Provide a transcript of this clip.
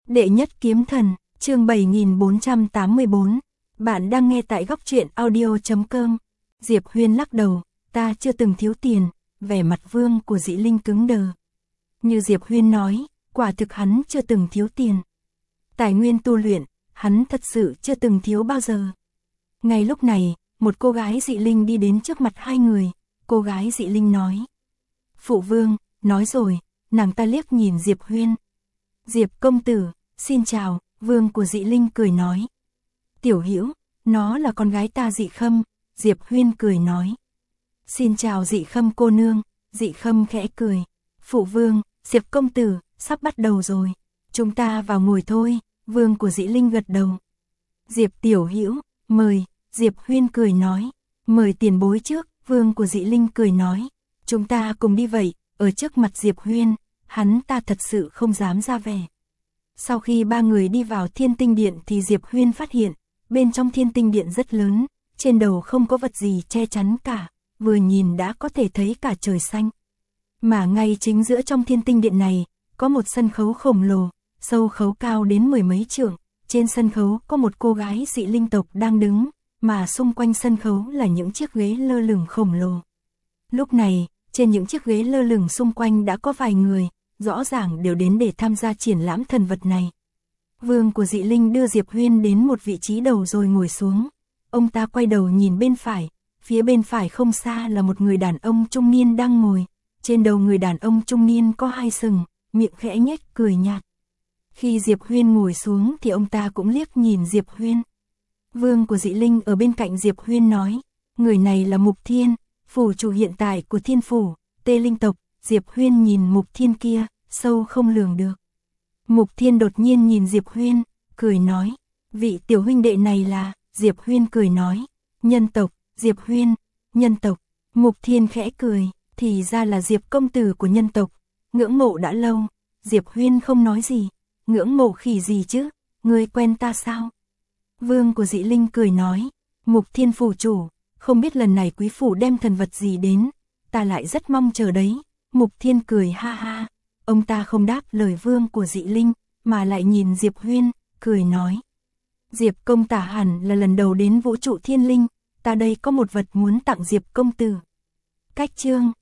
Đệ nhất kiếm thần, chương 7484. Bạn đang nghe tại góc truyện audio.com. Diệp Huyên lắc đầu, ta chưa từng thiếu tiền, vẻ mặt Vương của Dị Linh cứng đờ. Như Diệp Huyên nói, quả thực hắn chưa từng thiếu tiền. Tài nguyên tu luyện, hắn thật sự chưa từng thiếu bao giờ. Ngay lúc này, một cô gái Dị Linh đi đến trước mặt hai người, cô gái Dị Linh nói. Phụ Vương, nói rồi, nàng ta liếc nhìn Diệp Huyên. Diệp công tử, xin chào, Vương của Dị Linh cười nói. Tiểu Hữu, nó là con gái ta Dị Khâm, Diệp Huyên cười nói. Xin chào Dị Khâm cô nương, Dị Khâm khẽ cười. Phụ Vương, Diệp công tử, sắp bắt đầu rồi, chúng ta vào ngồi thôi, Vương của Dị Linh gật đầu. Diệp tiểu Hữu, mời, Diệp Huyên cười nói. Mời tiền bối trước, Vương của Dị Linh cười nói. Chúng ta cùng đi vậy, ở trước mặt Diệp Huyên, hắn ta thật sự không dám ra vẻ. Sau khi ba người đi vào Thiên Tinh Điện thì Diệp Huyên phát hiện, bên trong Thiên Tinh Điện rất lớn, trên đầu không có vật gì che chắn cả, vừa nhìn đã có thể thấy cả trời xanh. Mà ngay chính giữa trong Thiên Tinh Điện này, có một sân khấu khổng lồ, sâu khấu cao đến mười mấy trượng, trên sân khấu có một cô gái Dị Linh tộc đang đứng, mà xung quanh sân khấu là những chiếc ghế lơ lửng khổng lồ. Lúc này, trên những chiếc ghế lơ lửng xung quanh đã có vài người, rõ ràng đều đến để tham gia triển lãm thần vật này. Vương của Dị Linh đưa Diệp Huyên đến một vị trí đầu rồi ngồi xuống. Ông ta quay đầu nhìn bên phải, phía bên phải không xa là một người đàn ông trung niên đang ngồi. Trên đầu người đàn ông trung niên có hai sừng, miệng khẽ nhếch cười nhạt. Khi Diệp Huyên ngồi xuống thì ông ta cũng liếc nhìn Diệp Huyên. Vương của Dị Linh ở bên cạnh Diệp Huyên nói, người này là Mục Thiên, phủ chủ hiện tại của Thiên Phủ, Tê Linh tộc. Diệp Huyên nhìn Mục Thiên kia, sâu không lường được. Mục Thiên đột nhiên nhìn Diệp Huyên, cười nói, vị tiểu huynh đệ này là, Diệp Huyên cười nói, nhân tộc, Diệp Huyên, nhân tộc. Mục Thiên khẽ cười, thì ra là Diệp công tử của nhân tộc, ngưỡng mộ đã lâu. Diệp Huyên không nói gì, ngưỡng mộ khỉ gì chứ, ngươi quen ta sao? Vương của Dị Linh cười nói, Mục Thiên phủ chủ, không biết lần này quý phủ đem thần vật gì đến, ta lại rất mong chờ đấy. Mục Thiên cười ha ha, ông ta không đáp lời Vương của Dị Linh, mà lại nhìn Diệp Huyên, cười nói. Diệp công tả hẳn là lần đầu đến vũ trụ thiên linh, ta đây có một vật muốn tặng Diệp công tử. Cách chương